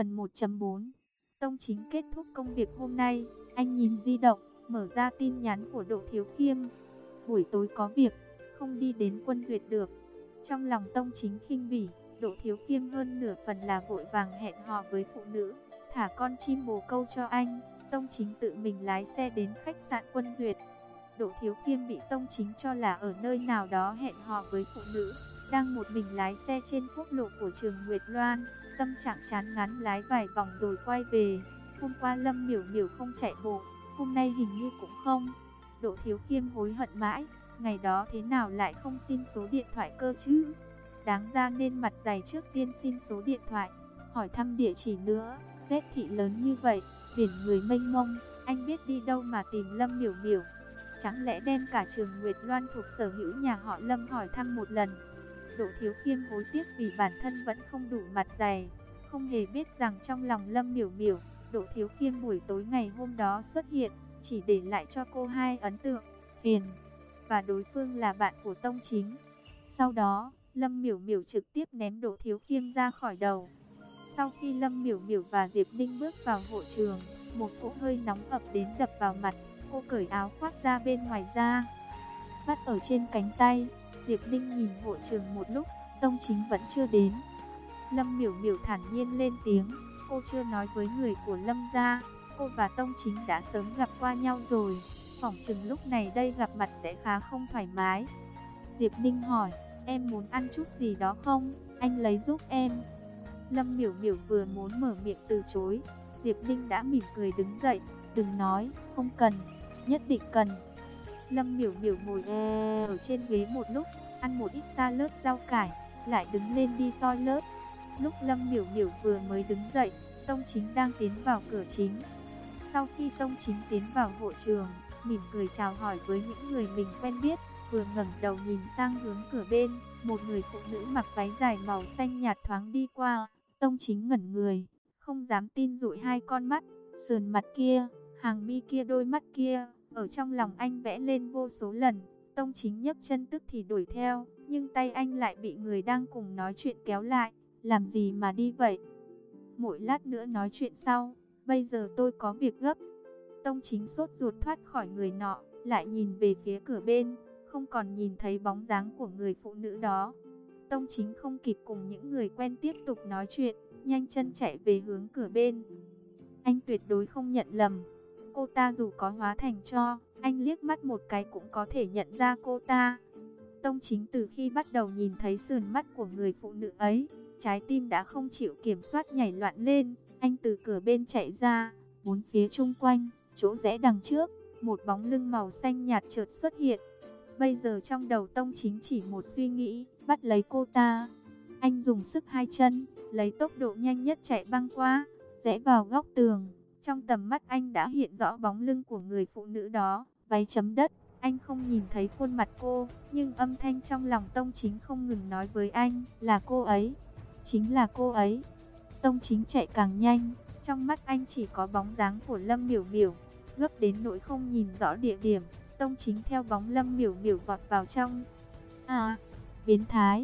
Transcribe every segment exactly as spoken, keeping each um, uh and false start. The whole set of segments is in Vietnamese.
Phần một chấm bốn. Tông Chính kết thúc công việc hôm nay, anh nhìn di động, mở ra tin nhắn của Đỗ Thiếu Khiêm. Buổi tối có việc, không đi đến Quân Duyệt được. Trong lòng Tông Chính khinh bỉ, Đỗ Thiếu Khiêm hơn nửa phần là vội vàng hẹn hò với phụ nữ, thả con chim bồ câu cho anh. Tông Chính tự mình lái xe đến khách sạn Quân Duyệt. Đỗ Thiếu Khiêm bị Tông Chính cho là ở nơi nào đó hẹn hò với phụ nữ, đang một mình lái xe trên quốc lộ của Trường Nguyệt Loan. Tâm trạng chán ngán lái vài vòng rồi quay về. Hôm qua Lâm Miểu Miểu không chạy bộ, hôm nay hình như cũng không. Đỗ Thiếu Khiêm hối hận mãi, ngày đó thế nào lại không xin số điện thoại cơ chứ? Đáng ra nên mặt dày trước tiên xin số điện thoại, hỏi thăm địa chỉ nữa. Z thị lớn như vậy, biển người mênh mông, anh biết đi đâu mà tìm Lâm Miểu Miểu? Chẳng lẽ đem cả Trường Nguyệt Loan thuộc sở hữu nhà họ Lâm hỏi thăm một lần? Đỗ Thiếu Khiêm hối tiếc vì bản thân vẫn không đủ mặt dày, không hề biết rằng trong lòng Lâm Miểu Miểu, Đỗ Thiếu Khiêm buổi tối ngày hôm đó xuất hiện, chỉ để lại cho cô hai ấn tượng phiền, và đối phương là bạn của Tông Chính. Sau đó, Lâm Miểu Miểu trực tiếp ném Đỗ Thiếu Khiêm ra khỏi đầu. Sau khi Lâm Miểu Miểu và Diệp Ninh bước vào hội trường, một cỗ hơi nóng ập đến đập vào mặt. Cô cởi áo khoác ra bên ngoài ra, vắt ở trên cánh tay. Diệp Ninh nhìn hội trường một lúc, Tông Chính vẫn chưa đến. Lâm Miểu Miểu thản nhiên lên tiếng, cô chưa nói với người của Lâm gia, cô và Tông Chính đã sớm gặp qua nhau rồi, phỏng chừng lúc này đây gặp mặt sẽ khá không thoải mái. Diệp Ninh hỏi, em muốn ăn chút gì đó không, anh lấy giúp em. Lâm Miểu Miểu vừa muốn mở miệng từ chối, Diệp Ninh đã mỉm cười đứng dậy, đừng nói, không cần, nhất định cần. Lâm Miểu Miểu ngồi ở trên ghế một lúc, ăn một ít salad rau cải, lại đứng lên đi toilet. Lúc Lâm Miểu Miểu vừa mới đứng dậy, Tông Chính đang tiến vào cửa chính. Sau khi Tông Chính tiến vào hội trường, mỉm cười chào hỏi với những người mình quen biết, vừa ngẩng đầu nhìn sang hướng cửa bên, một người phụ nữ mặc váy dài màu xanh nhạt thoáng đi qua. Tông Chính ngẩn người, không dám tin dụi hai con mắt, sườn mặt kia, hàng mi kia, đôi mắt kia, ở trong lòng anh vẽ lên vô số lần. Tông Chính nhấc chân tức thì đuổi theo, nhưng tay anh lại bị người đang cùng nói chuyện kéo lại. Làm gì mà đi vậy? Mỗi lát nữa nói chuyện sau, bây giờ tôi có việc gấp. Tông Chính sốt ruột thoát khỏi người nọ, lại nhìn về phía cửa bên, không còn nhìn thấy bóng dáng của người phụ nữ đó. Tông Chính không kịp cùng những người quen tiếp tục nói chuyện, nhanh chân chạy về hướng cửa bên. Anh tuyệt đối không nhận lầm. Cô ta dù có hóa thành tro, anh liếc mắt một cái cũng có thể nhận ra cô ta. Tông Chính từ khi bắt đầu nhìn thấy sườn mắt của người phụ nữ ấy, trái tim đã không chịu kiểm soát nhảy loạn lên. Anh từ cửa bên chạy ra, bốn phía chung quanh, chỗ rẽ đằng trước, một bóng lưng màu xanh nhạt chợt xuất hiện. Bây giờ trong đầu Tông Chính chỉ một suy nghĩ, bắt lấy cô ta. Anh dùng sức hai chân, lấy tốc độ nhanh nhất chạy băng qua, rẽ vào góc tường. Trong tầm mắt anh đã hiện rõ bóng lưng của người phụ nữ đó, váy chấm đất. Anh không nhìn thấy khuôn mặt cô, nhưng âm thanh trong lòng Tông Chính không ngừng nói với anh, là cô ấy, chính là cô ấy. Tông Chính chạy càng nhanh, trong mắt anh chỉ có bóng dáng của Lâm Miểu Miểu, gấp đến nỗi không nhìn rõ địa điểm. Tông Chính theo bóng Lâm Miểu Miểu vọt vào trong. À, biến thái.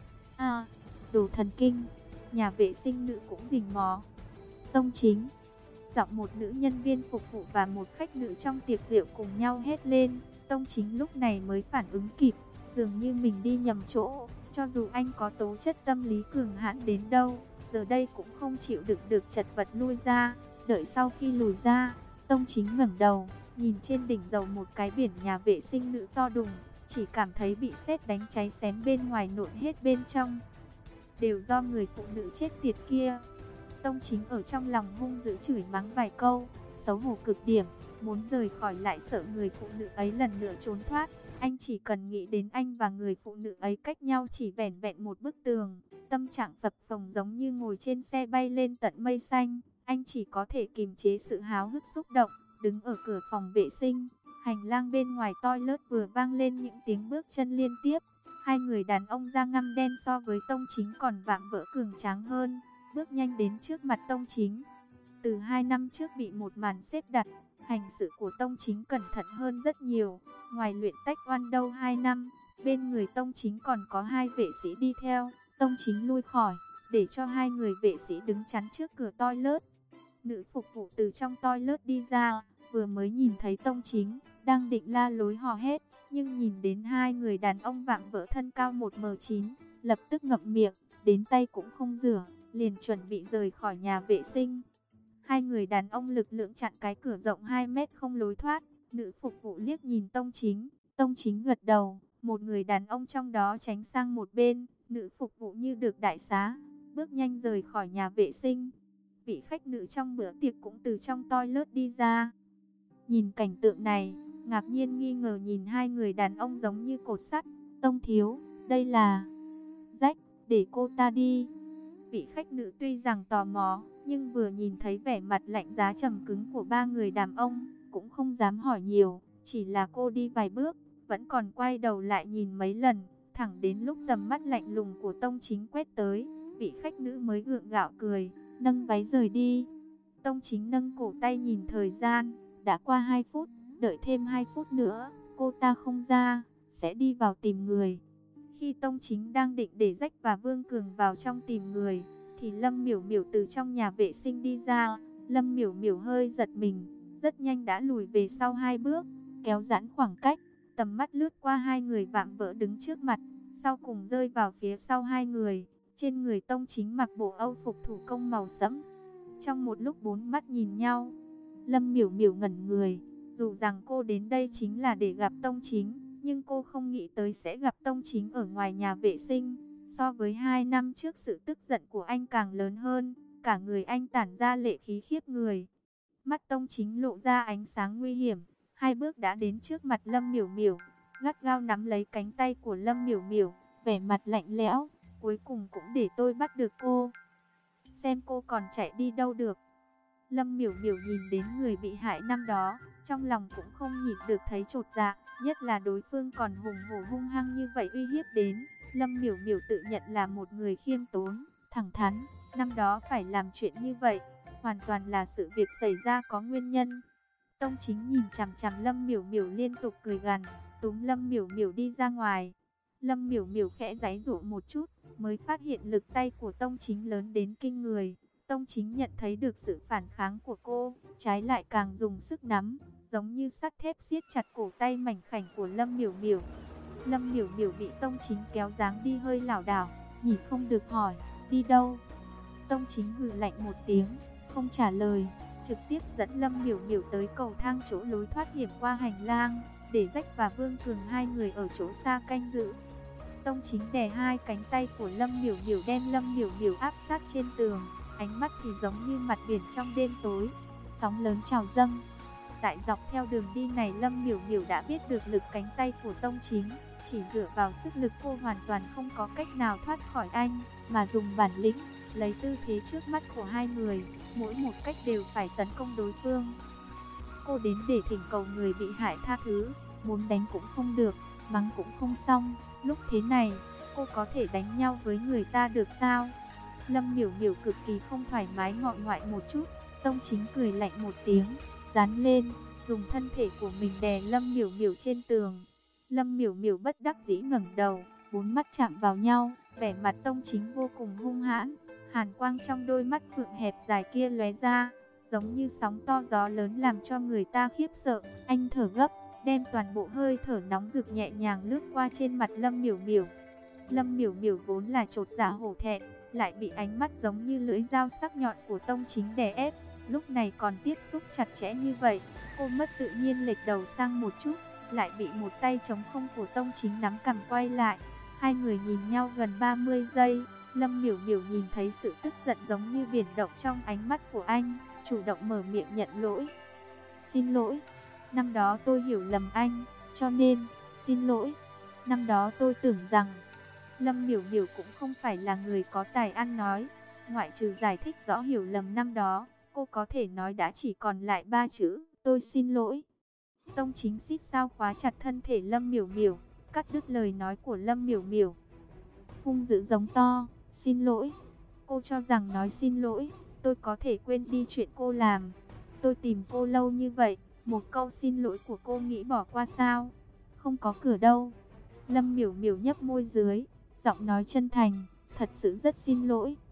À, đồ thần kinh. Nhà vệ sinh nữ cũng rình mò. Tông Chính. Giọng một nữ nhân viên phục vụ và một khách nữ trong tiệc rượu cùng nhau hét lên. Tông Chính lúc này mới phản ứng kịp, dường như mình đi nhầm chỗ. Cho dù anh có tố chất tâm lý cường hãn đến đâu, giờ đây cũng không chịu đựng được, chật vật lui ra. Đợi sau khi lùi ra, Tông Chính ngẩng đầu, nhìn trên đỉnh đầu một cái biển nhà vệ sinh nữ to đùng, chỉ cảm thấy bị sét đánh cháy xém bên ngoài nộn hết bên trong. Đều do người phụ nữ chết tiệt kia. Tông Chính ở trong lòng hung dữ chửi mắng vài câu, xấu hổ cực điểm, muốn rời khỏi lại sợ người phụ nữ ấy lần nữa trốn thoát. Anh chỉ cần nghĩ đến anh và người phụ nữ ấy cách nhau chỉ vẻn vẹn một bức tường, tâm trạng phập phồng giống như ngồi trên xe bay lên tận mây xanh. Anh chỉ có thể kiềm chế sự háo hức xúc động, đứng ở cửa phòng vệ sinh. Hành lang bên ngoài toilet vừa vang lên những tiếng bước chân liên tiếp. Hai người đàn ông da ngăm đen so với Tông Chính còn vạm vỡ cường tráng hơn, bước nhanh đến trước mặt Tông Chính. Từ hai năm trước bị một màn xếp đặt, hành sự của Tông Chính cẩn thận hơn rất nhiều. Ngoài luyện tách oan đâu hai năm, bên người Tông Chính còn có hai vệ sĩ đi theo. Tông Chính lui khỏi, để cho hai người vệ sĩ đứng chắn trước cửa toilet. Nữ phục vụ từ trong toilet đi ra, vừa mới nhìn thấy Tông Chính, đang định la lối hò hét, nhưng nhìn đến hai người đàn ông vạm vỡ thân cao một mét chín, lập tức ngậm miệng, đến tay cũng không rửa, liền chuẩn bị rời khỏi nhà vệ sinh. Hai người đàn ông lực lượng chặn cái cửa rộng hai mét không lối thoát. Nữ phục vụ liếc nhìn Tông Chính, Tông Chính gật đầu, một người đàn ông trong đó tránh sang một bên, nữ phục vụ như được đại xá, bước nhanh rời khỏi nhà vệ sinh. Vị khách nữ trong bữa tiệc cũng từ trong toilet đi ra. Nhìn cảnh tượng này, ngạc nhiên nghi ngờ nhìn hai người đàn ông giống như cột sắt. Tông thiếu, đây là Rách, để cô ta đi. Vị khách nữ tuy rằng tò mò, nhưng vừa nhìn thấy vẻ mặt lạnh giá trầm cứng của ba người đàn ông, cũng không dám hỏi nhiều, chỉ là cô đi vài bước, vẫn còn quay đầu lại nhìn mấy lần, thẳng đến lúc tầm mắt lạnh lùng của Tông Chính quét tới, vị khách nữ mới gượng gạo cười, nâng váy rời đi. Tông Chính nâng cổ tay nhìn thời gian, đã qua hai phút, đợi thêm hai phút nữa, cô ta không ra, sẽ đi vào tìm người. Khi Tông Chính đang định để Rách và Vương Cường vào trong tìm người, thì Lâm Miểu Miểu từ trong nhà vệ sinh đi ra. Lâm Miểu Miểu hơi giật mình, rất nhanh đã lùi về sau hai bước, kéo giãn khoảng cách, tầm mắt lướt qua hai người vạm vỡ đứng trước mặt, sau cùng rơi vào phía sau hai người. Trên người Tông Chính mặc bộ âu phục thủ công màu sẫm. Trong một lúc bốn mắt nhìn nhau, Lâm Miểu Miểu ngẩn người, dù rằng cô đến đây chính là để gặp Tông Chính, nhưng cô không nghĩ tới sẽ gặp Tông Chính ở ngoài nhà vệ sinh. So với hai năm trước, sự tức giận của anh càng lớn hơn, cả người anh tản ra lệ khí khiếp người. Mắt Tông Chính lộ ra ánh sáng nguy hiểm, hai bước đã đến trước mặt Lâm Miểu Miểu, gắt gao nắm lấy cánh tay của Lâm Miểu Miểu, vẻ mặt lạnh lẽo, cuối cùng cũng để tôi bắt được cô. Xem cô còn chạy đi đâu được. Lâm Miểu Miểu nhìn đến người bị hại năm đó, trong lòng cũng không nhịn được thấy chột dạ, nhất là đối phương còn hùng hổ hung hăng như vậy uy hiếp đến. Lâm Miểu Miểu tự nhận là một người khiêm tốn, thẳng thắn, năm đó phải làm chuyện như vậy, hoàn toàn là sự việc xảy ra có nguyên nhân. Tông Chính nhìn chằm chằm Lâm Miểu Miểu liên tục cười gằn, túm Lâm Miểu Miểu đi ra ngoài. Lâm Miểu Miểu khẽ giãy giụa một chút, mới phát hiện lực tay của Tông Chính lớn đến kinh người. Tông Chính nhận thấy được sự phản kháng của cô, trái lại càng dùng sức nắm, giống như sắt thép siết chặt cổ tay mảnh khảnh của Lâm Miểu Miểu. Lâm Miểu Miểu bị Tông Chính kéo dáng đi hơi lảo đảo, nhìn không được hỏi, đi đâu? Tông Chính hừ lạnh một tiếng, không trả lời, trực tiếp dẫn Lâm Miểu Miểu tới cầu thang chỗ lối thoát hiểm qua hành lang, để Rách và Vương Cường hai người ở chỗ xa canh giữ. Tông Chính đè hai cánh tay của Lâm Miểu Miểu, đem Lâm Miểu Miểu áp sát trên tường, ánh mắt thì giống như mặt biển trong đêm tối, sóng lớn trào dâng. Tại dọc theo đường đi này, Lâm Miểu Miểu đã biết được lực cánh tay của Tông Chính, chỉ dựa vào sức lực cô hoàn toàn không có cách nào thoát khỏi anh, mà dùng bản lĩnh, lấy tư thế trước mắt của hai người, mỗi một cách đều phải tấn công đối phương. Cô đến để thỉnh cầu người bị hại tha thứ, muốn đánh cũng không được, mắng cũng không xong, lúc thế này, cô có thể đánh nhau với người ta được sao? Lâm Miểu Miểu cực kỳ không thoải mái ngọ ngoại một chút. Tông Chính cười lạnh một tiếng, dán lên, dùng thân thể của mình đè Lâm Miểu Miểu trên tường. Lâm Miểu Miểu bất đắc dĩ ngẩng đầu, bốn mắt chạm vào nhau, vẻ mặt Tông Chính vô cùng hung hãn, hàn quang trong đôi mắt phượng hẹp dài kia lóe ra, giống như sóng to gió lớn làm cho người ta khiếp sợ. Anh thở gấp, đem toàn bộ hơi thở nóng rực nhẹ nhàng lướt qua trên mặt Lâm Miểu Miểu. Lâm Miểu Miểu vốn là chột dạ hổ thẹn, lại bị ánh mắt giống như lưỡi dao sắc nhọn của Tông Chính đè ép, lúc này còn tiếp xúc chặt chẽ như vậy, cô mất tự nhiên lệch đầu sang một chút, lại bị một tay trống không của Tông Chính nắm cằm quay lại. Hai người nhìn nhau gần ba mươi giây, Lâm Miểu Miểu nhìn thấy sự tức giận giống như biển động trong ánh mắt của anh, chủ động mở miệng nhận lỗi. Xin lỗi, năm đó tôi hiểu lầm anh, cho nên, xin lỗi, năm đó tôi tưởng rằng... Lâm Miểu Miểu cũng không phải là người có tài ăn nói, ngoại trừ giải thích rõ hiểu lầm năm đó, cô có thể nói đã chỉ còn lại ba chữ, tôi xin lỗi. Tông Chính xít sao khóa chặt thân thể Lâm Miểu Miểu, cắt đứt lời nói của Lâm Miểu Miểu. Hung dữ giống to, xin lỗi. Cô cho rằng nói xin lỗi, tôi có thể quên đi chuyện cô làm. Tôi tìm cô lâu như vậy, một câu xin lỗi của cô nghĩ bỏ qua sao? Không có cửa đâu. Lâm Miểu Miểu nhấp môi dưới, giọng nói chân thành, thật sự rất xin lỗi.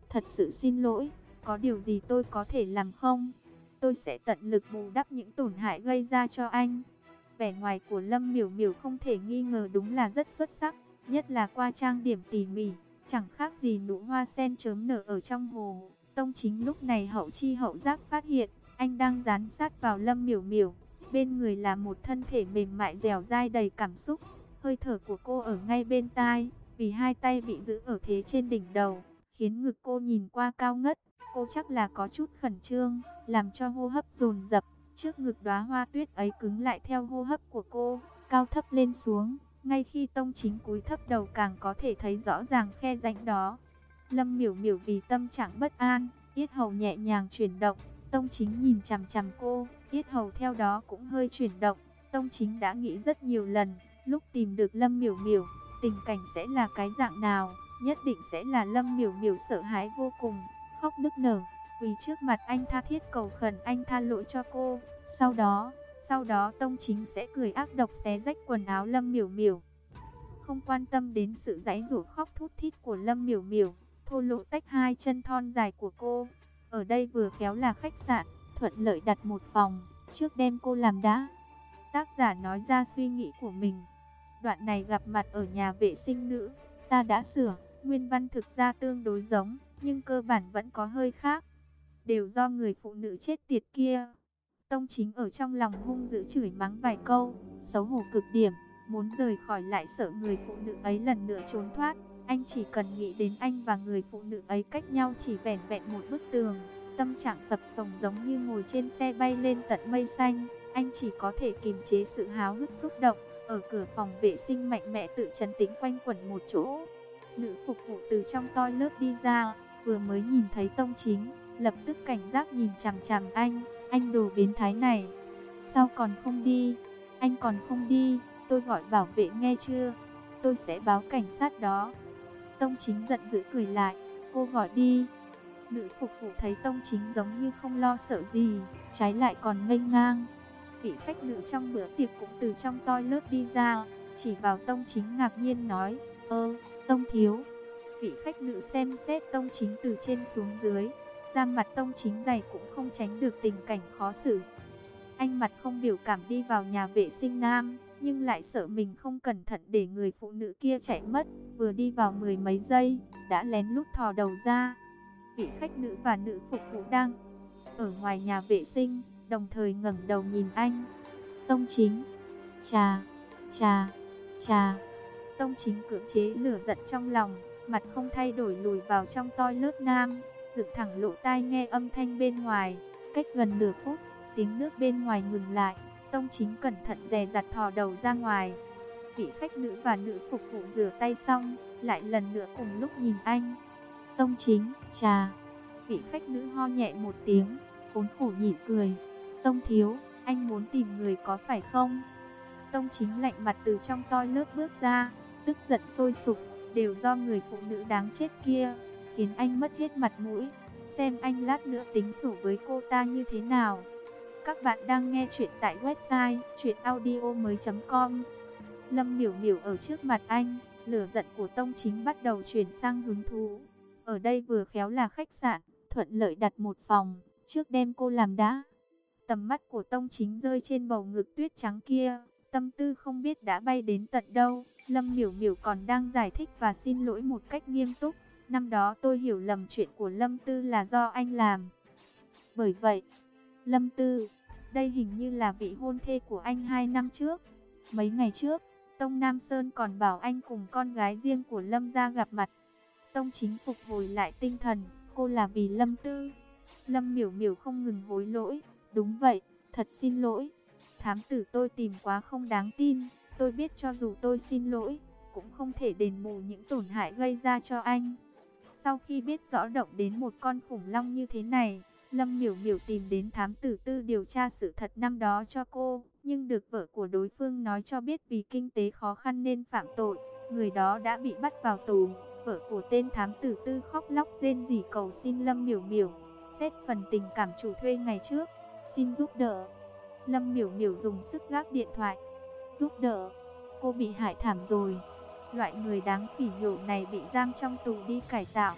Thật sự xin lỗi, có điều gì tôi có thể làm không? Tôi sẽ tận lực bù đắp những tổn hại gây ra cho anh. Vẻ ngoài của Lâm Miểu Miểu không thể nghi ngờ đúng là rất xuất sắc, nhất là qua trang điểm tỉ mỉ, chẳng khác gì nụ hoa sen chớm nở ở trong hồ. Tông Chính lúc này hậu chi hậu giác phát hiện, anh đang dán sát vào Lâm Miểu Miểu. Bên người là một thân thể mềm mại dẻo dai đầy cảm xúc, hơi thở của cô ở ngay bên tai, vì hai tay bị giữ ở thế trên đỉnh đầu, khiến ngực cô nhìn qua cao ngất. Cô chắc là có chút khẩn trương, làm cho hô hấp dồn dập. Trước ngực đóa hoa tuyết ấy cứng lại theo hô hấp của cô, cao thấp lên xuống. Ngay khi Tông Chính cúi thấp đầu càng có thể thấy rõ ràng khe rãnh đó. Lâm Miểu Miểu vì tâm trạng bất an, yết hầu nhẹ nhàng chuyển động. Tông Chính nhìn chằm chằm cô, yết hầu theo đó cũng hơi chuyển động. Tông Chính đã nghĩ rất nhiều lần, lúc tìm được Lâm Miểu Miểu, tình cảnh sẽ là cái dạng nào, nhất định sẽ là Lâm Miểu Miểu sợ hãi vô cùng, khóc nức nở, quỳ trước mặt anh tha thiết cầu khẩn anh tha lỗi cho cô. Sau đó, sau đó Tông Chính sẽ cười ác độc xé rách quần áo Lâm Miểu Miểu. Không quan tâm đến sự giãy giụa khóc thút thít của Lâm Miểu Miểu, thô lỗ tách hai chân thon dài của cô. Ở đây vừa khéo là khách sạn, thuận lợi đặt một phòng, trước đem cô làm đã. Tác giả nói ra suy nghĩ của mình. Đoạn này gặp mặt ở nhà vệ sinh nữ, ta đã sửa, nguyên văn thực ra tương đối giống, nhưng cơ bản vẫn có hơi khác. Đều do người phụ nữ chết tiệt kia. Tông Chính ở trong lòng hung dữ chửi mắng vài câu, xấu hổ cực điểm, muốn rời khỏi lại sợ người phụ nữ ấy lần nữa trốn thoát. Anh chỉ cần nghĩ đến anh và người phụ nữ ấy cách nhau chỉ vẻn vẹn một bức tường, tâm trạng phập phồng giống như ngồi trên xe bay lên tận mây xanh. Anh chỉ có thể kiềm chế sự háo hức xúc động, ở cửa phòng vệ sinh mạnh mẽ tự trấn tĩnh quanh quẩn một chỗ. Nữ phục vụ từ trong toilet đi ra, vừa mới nhìn thấy Tông Chính, lập tức cảnh giác nhìn chằm chằm anh. Anh đồ biến thái này, sao còn không đi? Anh còn không đi, tôi gọi bảo vệ nghe chưa? Tôi sẽ báo cảnh sát đó. Tông Chính giận dữ cười lại, cô gọi đi. Nữ phục vụ thấy Tông Chính giống như không lo sợ gì, trái lại còn nghênh ngang. Vị khách nữ trong bữa tiệc cũng từ trong toilet đi ra, chỉ vào Tông Chính ngạc nhiên nói, ơ, Tông thiếu. Vị khách nữ xem xét Tông Chính từ trên xuống dưới, da mặt Tông Chính dày cũng không tránh được tình cảnh khó xử. Anh mặt không biểu cảm đi vào nhà vệ sinh nam, nhưng lại sợ mình không cẩn thận để người phụ nữ kia chạy mất. Vừa đi vào mười mấy giây, đã lén lút thò đầu ra. Vị khách nữ và nữ phục vụ đang ở ngoài nhà vệ sinh, đồng thời ngẩng đầu nhìn anh. Tông Chính, chà, chà, chà. Tông Chính cưỡng chế lửa giận trong lòng, mặt không thay đổi lùi vào trong toilet nam, dựng thẳng lỗ tai nghe âm thanh bên ngoài. Cách gần nửa phút, tiếng nước bên ngoài ngừng lại. Tông Chính cẩn thận dè dặt thò đầu ra ngoài. Vị khách nữ và nữ phục vụ rửa tay xong, lại lần nữa cùng lúc nhìn anh. Tông Chính, chà. Vị khách nữ ho nhẹ một tiếng, khốn khổ nhịn cười. Tông thiếu, anh muốn tìm người có phải không? Tông Chính lạnh mặt từ trong toilet bước ra, tức giận sôi sục, đều do người phụ nữ đáng chết kia, khiến anh mất hết mặt mũi. Xem anh lát nữa tính sổ với cô ta như thế nào. Các bạn đang nghe chuyện tại website truyện audio mới chấm com. Lâm Miểu Miểu ở trước mặt anh, lửa giận của Tông Chính bắt đầu chuyển sang hứng thú. Ở đây vừa khéo là khách sạn, thuận lợi đặt một phòng, trước đem cô làm đã. Tầm mắt của Tông Chính rơi trên bầu ngực tuyết trắng kia, tâm tư không biết đã bay đến tận đâu. Lâm Miểu Miểu còn đang giải thích và xin lỗi một cách nghiêm túc. Năm đó tôi hiểu lầm chuyện của Lâm Tư là do anh làm. Bởi vậy, Lâm Tư, đây hình như là vị hôn thê của anh hai năm trước. Mấy ngày trước, Tông Nam Sơn còn bảo anh cùng con gái riêng của Lâm ra gặp mặt. Tông Chính phục hồi lại tinh thần, cô là vì Lâm Tư. Lâm Miểu Miểu không ngừng hối lỗi, đúng vậy, thật xin lỗi. Thám tử tôi tìm quá không đáng tin, tôi biết cho dù tôi xin lỗi, cũng không thể đền bù những tổn hại gây ra cho anh. Sau khi biết rõ động đến một con khủng long như thế này, Lâm Miểu Miểu tìm đến thám tử Tư điều tra sự thật năm đó cho cô, nhưng được vợ của đối phương nói cho biết vì kinh tế khó khăn nên phạm tội, người đó đã bị bắt vào tù. Vợ của tên thám tử Tư khóc lóc rên rỉ cầu xin Lâm Miểu Miểu xét phần tình cảm chủ thuê ngày trước, xin giúp đỡ. Lâm Miểu Miểu dùng sức gác điện thoại. Giúp đỡ? Cô bị hại thảm rồi. Loại người đáng phỉ nhổ này bị giam trong tù đi cải tạo.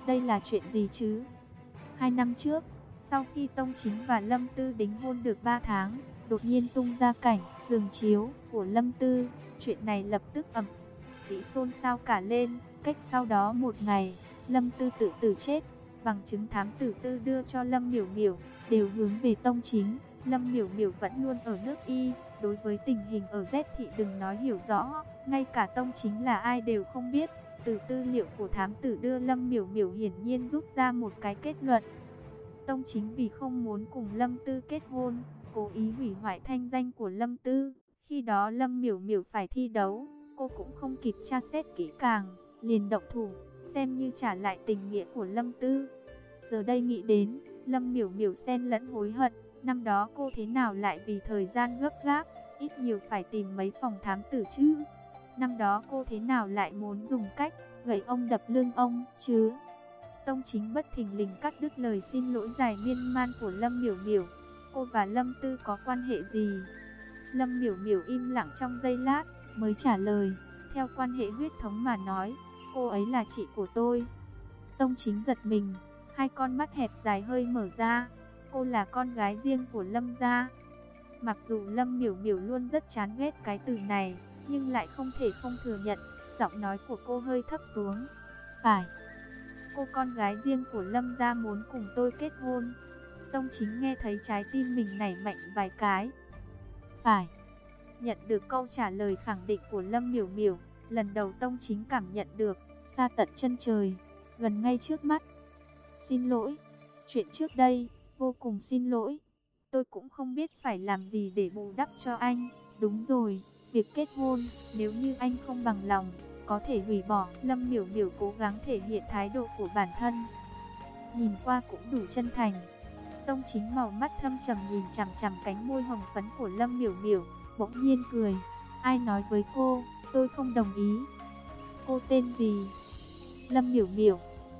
đây là chuyện gì chứ? Hai năm trước, sau khi Tông Chính và Lâm Tư đính hôn được ba tháng, đột nhiên tung ra cảnh giường chiếu của Lâm Tư. Chuyện này lập tức ầm ĩ xôn xao cả lên. Cách sau đó một ngày, Lâm Tư tự tử chết. Bằng chứng thám tử Tư đưa cho Lâm Miểu Miểu đều hướng về Tông Chính. Lâm Miểu Miểu vẫn luôn ở nước Y, đối với tình hình ở Z thị đừng nói hiểu rõ, ngay cả Tông Chính là ai đều không biết. Từ tư liệu của thám tử đưa Lâm Miểu Miểu hiển nhiên rút ra một cái kết luận. Tông Chính vì không muốn cùng Lâm Tư kết hôn, cố ý hủy hoại thanh danh của Lâm Tư. Khi đó Lâm Miểu Miểu phải thi đấu, cô cũng không kịp tra xét kỹ càng, liền động thủ, xem như trả lại tình nghĩa của Lâm Tư. Giờ đây nghĩ đến, Lâm Miểu Miểu xen lẫn hối hận, năm đó cô thế nào lại vì thời gian gấp gáp, ít nhiều phải tìm mấy phòng thám tử chứ. Năm đó cô thế nào lại muốn dùng cách gậy ông đập lưng ông chứ. Tông Chính bất thình lình cắt đứt lời xin lỗi dài miên man của Lâm Miểu Miểu. Cô và Lâm Tư có quan hệ gì? Lâm Miểu Miểu im lặng trong giây lát, mới trả lời, theo quan hệ huyết thống mà nói, cô ấy là chị của tôi. Tông Chính giật mình, hai con mắt hẹp dài hơi mở ra. Cô là con gái riêng của Lâm gia. Mặc dù Lâm Miểu Miểu luôn rất chán ghét cái từ này, nhưng lại không thể không thừa nhận. Giọng nói của cô hơi thấp xuống. Phải, cô con gái riêng của Lâm gia muốn cùng tôi kết hôn. Tông Chính nghe thấy trái tim mình nảy mạnh vài cái. Phải. Nhận được câu trả lời khẳng định của Lâm Miểu Miểu, lần đầu Tông Chính cảm nhận được xa tận chân trời, gần ngay trước mắt. Xin lỗi, chuyện trước đây, vô cùng xin lỗi. Tôi cũng không biết phải làm gì để bù đắp cho anh. Đúng rồi, việc kết hôn, nếu như anh không bằng lòng, có thể hủy bỏ. Lâm Miểu Miểu cố gắng thể hiện thái độ của bản thân, nhìn qua cũng đủ chân thành. Tông Chính màu mắt thâm trầm nhìn chằm chằm cánh môi hồng phấn của Lâm Miểu Miểu, bỗng nhiên cười. Ai nói với cô, tôi không đồng ý. Cô tên gì? Lâm Miểu Miểu.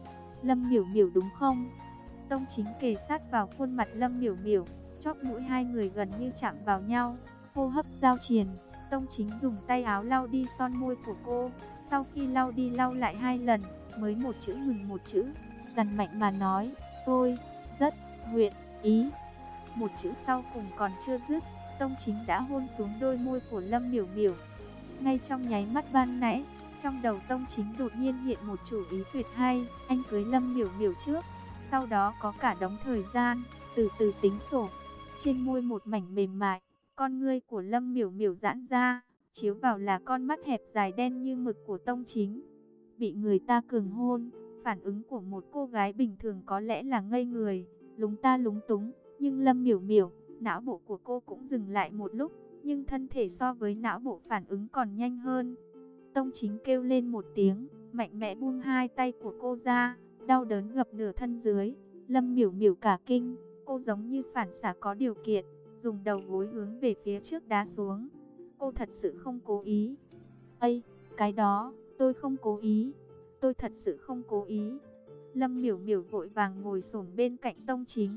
Lâm Miểu Miểu đúng không? Tông Chính kề sát vào khuôn mặt Lâm Miểu Miểu, chóp mũi hai người gần như chạm vào nhau, hô hấp giao triền. Tông Chính dùng tay áo lau đi son môi của cô, sau khi lau đi lau lại hai lần, mới một chữ ngừng một chữ, dằn mạnh mà nói, tôi rất nguyện ý. Một chữ sau cùng còn chưa dứt, Tông Chính đã hôn xuống đôi môi của Lâm Miểu Miểu. Ngay trong nháy mắt ban nãy, trong đầu Tông Chính đột nhiên hiện một chủ ý tuyệt hay, anh cưới Lâm Miểu Miểu trước, sau đó có cả đống thời gian, từ từ tính sổ. Trên môi một mảnh mềm mại, con ngươi của Lâm Miểu Miểu giãn ra, chiếu vào là con mắt hẹp dài đen như mực của Tông Chính. Bị người ta cường hôn, phản ứng của một cô gái bình thường có lẽ là ngây người, lúng ta lúng túng, nhưng Lâm Miểu Miểu, não bộ của cô cũng dừng lại một lúc, nhưng thân thể so với não bộ phản ứng còn nhanh hơn. Tông Chính kêu lên một tiếng, mạnh mẽ buông hai tay của cô ra, đau đớn gập nửa thân dưới. Lâm Miểu Miểu cả kinh, cô giống như phản xạ có điều kiện, dùng đầu gối hướng về phía trước đá xuống. Cô thật sự không cố ý. Ây, cái đó, tôi không cố ý. Tôi thật sự không cố ý. Lâm Miểu Miểu vội vàng ngồi xổm bên cạnh Tông Chính.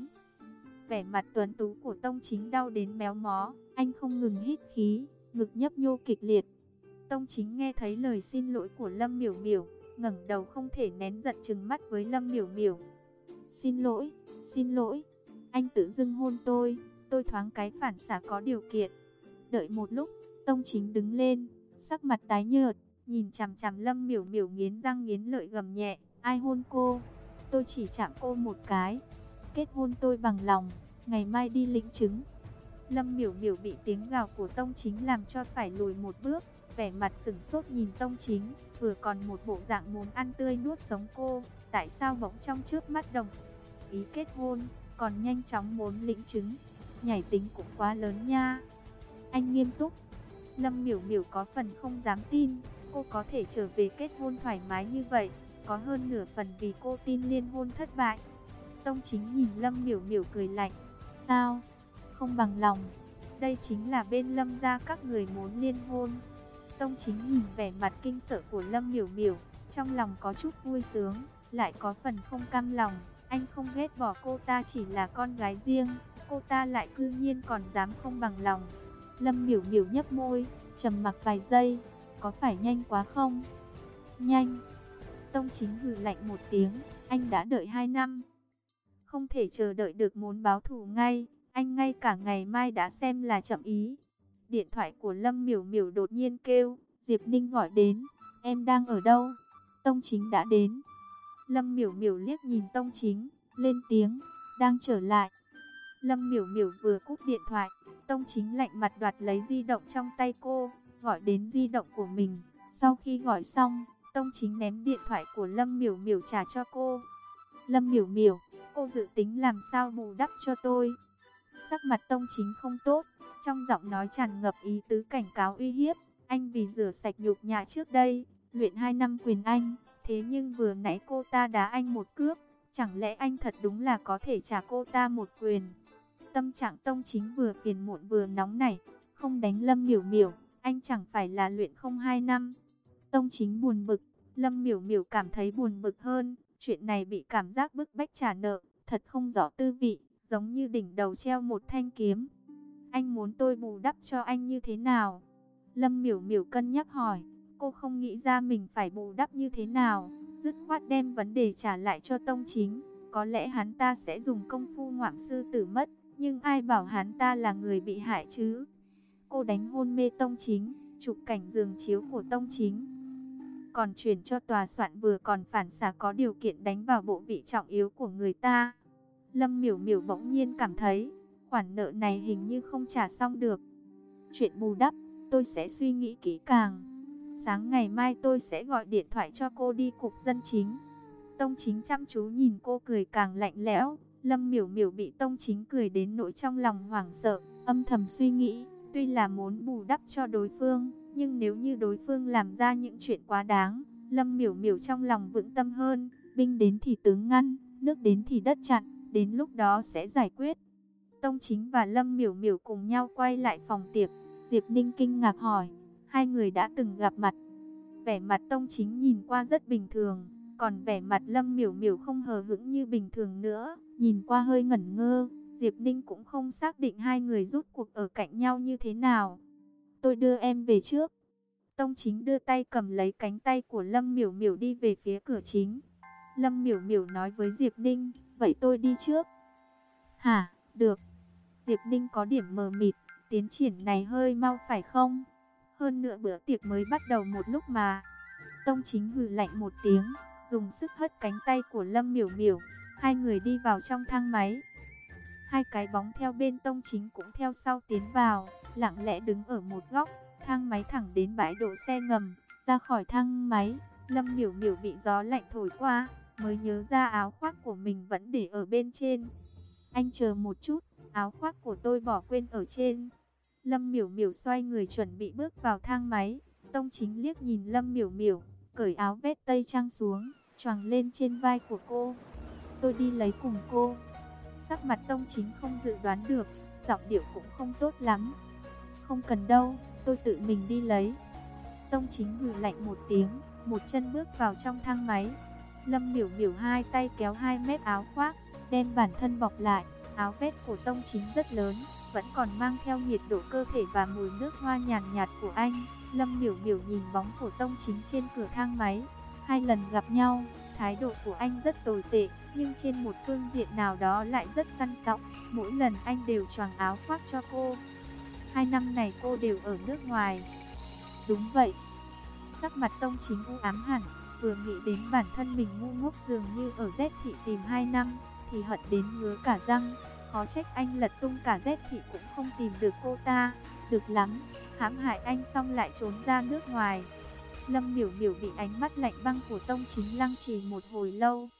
Vẻ mặt tuấn tú của Tông Chính đau đến méo mó, anh không ngừng hít khí, ngực nhấp nhô kịch liệt. Tông Chính nghe thấy lời xin lỗi của Lâm Miểu Miểu, ngẩng đầu không thể nén giận trừng mắt với Lâm Miểu Miểu. Xin lỗi, xin lỗi, anh tự dưng hôn tôi, tôi thoáng cái phản xạ có điều kiện. Đợi một lúc, Tông Chính đứng lên, sắc mặt tái nhợt, nhìn chằm chằm Lâm Miểu Miểu nghiến răng nghiến lợi gầm nhẹ, ai hôn cô? Tôi chỉ chạm cô một cái. Kết hôn tôi bằng lòng, ngày mai đi lĩnh chứng. Lâm Miểu Miểu bị tiếng gào của Tông Chính làm cho phải lùi một bước, vẻ mặt sửng sốt nhìn Tông Chính, vừa còn một bộ dạng muốn ăn tươi nuốt sống cô, tại sao bỗng trong trước mắt đồng ý kết hôn, còn nhanh chóng muốn lĩnh chứng, nhảy tính cũng quá lớn nha. Anh nghiêm túc. Lâm Miểu Miểu có phần không dám tin, cô có thể trở về kết hôn thoải mái như vậy, có hơn nửa phần vì cô tin liên hôn thất bại. Tông Chính nhìn Lâm Miểu Miểu cười lạnh, sao? Không bằng lòng, đây chính là bên Lâm gia các người muốn liên hôn. Tông Chính nhìn vẻ mặt kinh sợ của Lâm Miểu Miểu, trong lòng có chút vui sướng, lại có phần không cam lòng. Anh không ghét bỏ cô ta chỉ là con gái riêng, cô ta lại cư nhiên còn dám không bằng lòng. Lâm Miểu Miểu nhấp môi, trầm mặc vài giây, có phải nhanh quá không? Nhanh. Tông Chính hừ lạnh một tiếng, anh đã đợi hai năm. Không thể chờ đợi được muốn báo thù ngay, anh ngay cả ngày mai đã xem là chậm ý. Điện thoại của Lâm Miểu Miểu đột nhiên kêu, Diệp Ninh gọi đến, em đang ở đâu? Tông Chính đã đến. Lâm Miểu Miểu liếc nhìn Tông Chính, lên tiếng, đang trở lại. Lâm Miểu Miểu vừa cúp điện thoại, Tông Chính lạnh mặt đoạt lấy di động trong tay cô, gọi đến di động của mình. Sau khi gọi xong, Tông Chính ném điện thoại của Lâm Miểu Miểu trả cho cô. Lâm Miểu Miểu, cô dự tính làm sao bù đắp cho tôi? Sắc mặt Tông Chính không tốt, trong giọng nói tràn ngập ý tứ cảnh cáo uy hiếp. Anh vì rửa sạch nhục nhã trước đây, luyện hai năm quyền Anh, thế nhưng vừa nãy cô ta đá anh một cước, chẳng lẽ anh thật đúng là có thể trả cô ta một quyền? Tâm trạng Tông Chính vừa phiền muộn vừa nóng nảy, không đánh Lâm Miểu Miểu, anh chẳng phải là luyện không hai năm. Tông Chính buồn bực, Lâm Miểu Miểu cảm thấy buồn bực hơn, chuyện này bị cảm giác bức bách trả nợ, thật không rõ tư vị, giống như đỉnh đầu treo một thanh kiếm. Anh muốn tôi bù đắp cho anh như thế nào? Lâm Miểu Miểu cân nhắc hỏi, cô không nghĩ ra mình phải bù đắp như thế nào, dứt khoát đem vấn đề trả lại cho Tông Chính. Có lẽ hắn ta sẽ dùng công phu ngoạm sư tử mất, nhưng ai bảo hắn ta là người bị hại chứ? Cô đánh hôn mê Tông Chính, chụp cảnh giường chiếu của Tông Chính, còn chuyển cho tòa soạn, vừa còn phản xạ có điều kiện đánh vào bộ vị trọng yếu của người ta. Lâm Miểu Miểu bỗng nhiên cảm thấy, khoản nợ này hình như không trả xong được. Chuyện bù đắp, tôi sẽ suy nghĩ kỹ càng. Sáng ngày mai tôi sẽ gọi điện thoại cho cô đi cục dân chính. Tông Chính chăm chú nhìn cô cười càng lạnh lẽo. Lâm Miểu Miểu bị Tông Chính cười đến nỗi trong lòng hoảng sợ, âm thầm suy nghĩ, tuy là muốn bù đắp cho đối phương, nhưng nếu như đối phương làm ra những chuyện quá đáng, Lâm Miểu Miểu trong lòng vững tâm hơn. Binh đến thì tướng ngăn, nước đến thì đất chặn, đến lúc đó sẽ giải quyết. Tông Chính và Lâm Miểu Miểu cùng nhau quay lại phòng tiệc. Diệp Ninh kinh ngạc hỏi, hai người đã từng gặp mặt? Vẻ mặt Tông Chính nhìn qua rất bình thường, còn vẻ mặt Lâm Miểu Miểu không hờ hững như bình thường nữa, nhìn qua hơi ngẩn ngơ. Diệp Ninh cũng không xác định hai người rút cuộc ở cạnh nhau như thế nào. Tôi đưa em về trước. Tông Chính đưa tay cầm lấy cánh tay của Lâm Miểu Miểu đi về phía cửa chính. Lâm Miểu Miểu nói với Diệp Ninh, vậy tôi đi trước. Hả, được. Diệp Ninh có điểm mờ mịt, tiến triển này hơi mau phải không? Hơn nữa bữa tiệc mới bắt đầu một lúc mà. Tông Chính hừ lạnh một tiếng, dùng sức hất cánh tay của Lâm Miểu Miểu. Hai người đi vào trong thang máy. Hai cái bóng theo bên Tông Chính cũng theo sau tiến vào, lặng lẽ đứng ở một góc. Thang máy thẳng đến bãi đỗ xe ngầm. Ra khỏi thang máy, Lâm Miểu Miểu bị gió lạnh thổi qua, mới nhớ ra áo khoác của mình vẫn để ở bên trên. Anh chờ một chút, áo khoác của tôi bỏ quên ở trên. Lâm Miểu Miểu xoay người chuẩn bị bước vào thang máy. Tông Chính liếc nhìn Lâm Miểu Miểu, cởi áo vest tây trang xuống, choàng lên trên vai của cô. Tôi đi lấy cùng cô. Sắc mặt Tông Chính không dự đoán được, giọng điệu cũng không tốt lắm. Không cần đâu, tôi tự mình đi lấy. Tông Chính hừ lạnh một tiếng, một chân bước vào trong thang máy. Lâm Miểu Miểu hai tay kéo hai mép áo khoác, đem bản thân bọc lại. Áo vest của Tông Chính rất lớn, vẫn còn mang theo nhiệt độ cơ thể và mùi nước hoa nhàn nhạt của anh. Lâm Miểu Miểu nhìn bóng của Tông Chính trên cửa thang máy. Hai lần gặp nhau, thái độ của anh rất tồi tệ, nhưng trên một phương diện nào đó lại rất săn sóc. Mỗi lần anh đều choàng áo khoác cho cô. Hai năm này cô đều ở nước ngoài. Đúng vậy. Sắc mặt Tông Chính u ám hẳn, vừa nghĩ đến bản thân mình ngu ngốc dường như ở Z thị tìm hai năm, thì hận đến ngứa cả răng. Khó trách anh lật tung cả Z thị cũng không tìm được cô ta. Được lắm, hãm hại anh xong lại trốn ra nước ngoài. Lâm Miểu Miểu bị ánh mắt lạnh băng của Tông Chính lăng trì một hồi lâu.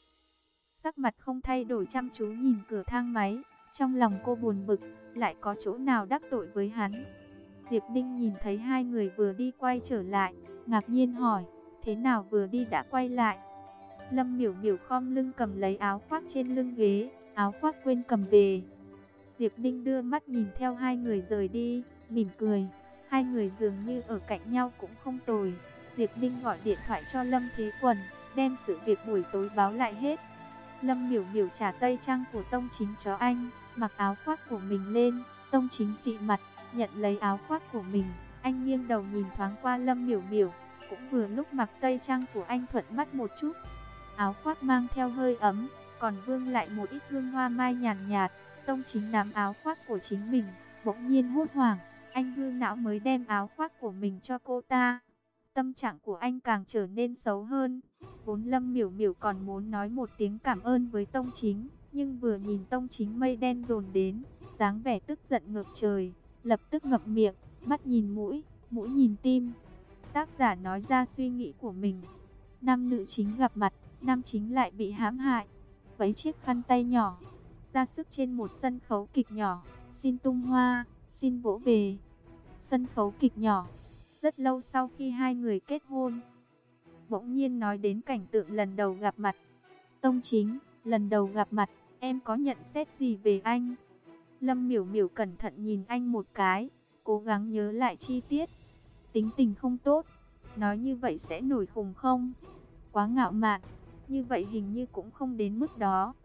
Sắc mặt không thay đổi chăm chú nhìn cửa thang máy. Trong lòng cô buồn bực, lại có chỗ nào đắc tội với hắn. Diệp Ninh nhìn thấy hai người vừa đi quay trở lại, ngạc nhiên hỏi, thế nào vừa đi đã quay lại? Lâm Miểu Miểu khom lưng cầm lấy áo khoác trên lưng ghế, áo khoác quên cầm về. Diệp Ninh đưa mắt nhìn theo hai người rời đi, mỉm cười. Hai người dường như ở cạnh nhau cũng không tồi. Diệp Ninh gọi điện thoại cho Lâm Thế Quần, đem sự việc buổi tối báo lại hết. Lâm Miểu Miểu trả tây trang của Tông Chính cho anh, mặc áo khoác của mình lên. Tông Chính xị mặt, nhận lấy áo khoác của mình. Anh nghiêng đầu nhìn thoáng qua Lâm Miểu Miểu, cũng vừa lúc mặc tây trang của anh thuận mắt một chút. áo khoác mang theo hơi ấm, còn vương lại một ít hương hoa mai nhàn nhạt, nhạt. Tông Chính nắm áo khoác của chính mình, bỗng nhiên hốt hoảng, anh Vương não mới đem áo khoác của mình cho cô ta. Tâm trạng của anh càng trở nên xấu hơn. Vốn Lâm Miểu Miểu còn muốn nói một tiếng cảm ơn với Tông Chính, nhưng vừa nhìn Tông Chính mây đen dồn đến, dáng vẻ tức giận ngược trời, lập tức ngậm miệng, mắt nhìn mũi, mũi nhìn tim. Tác giả nói ra suy nghĩ của mình. Nam nữ chính gặp mặt, nam chính lại bị hãm hại. Vấy chiếc khăn tay nhỏ, ra sức trên một sân khấu kịch nhỏ, xin tung hoa, xin vỗ về. Sân khấu kịch nhỏ. Rất lâu sau khi hai người kết hôn, bỗng nhiên nói đến cảnh tượng lần đầu gặp mặt. Tông Chính, lần đầu gặp mặt, em có nhận xét gì về anh? Lâm Miểu Miểu cẩn thận nhìn anh một cái, cố gắng nhớ lại chi tiết. Tính tình không tốt, nói như vậy sẽ nổi khùng không? Quá ngạo mạn, như vậy hình như cũng không đến mức đó.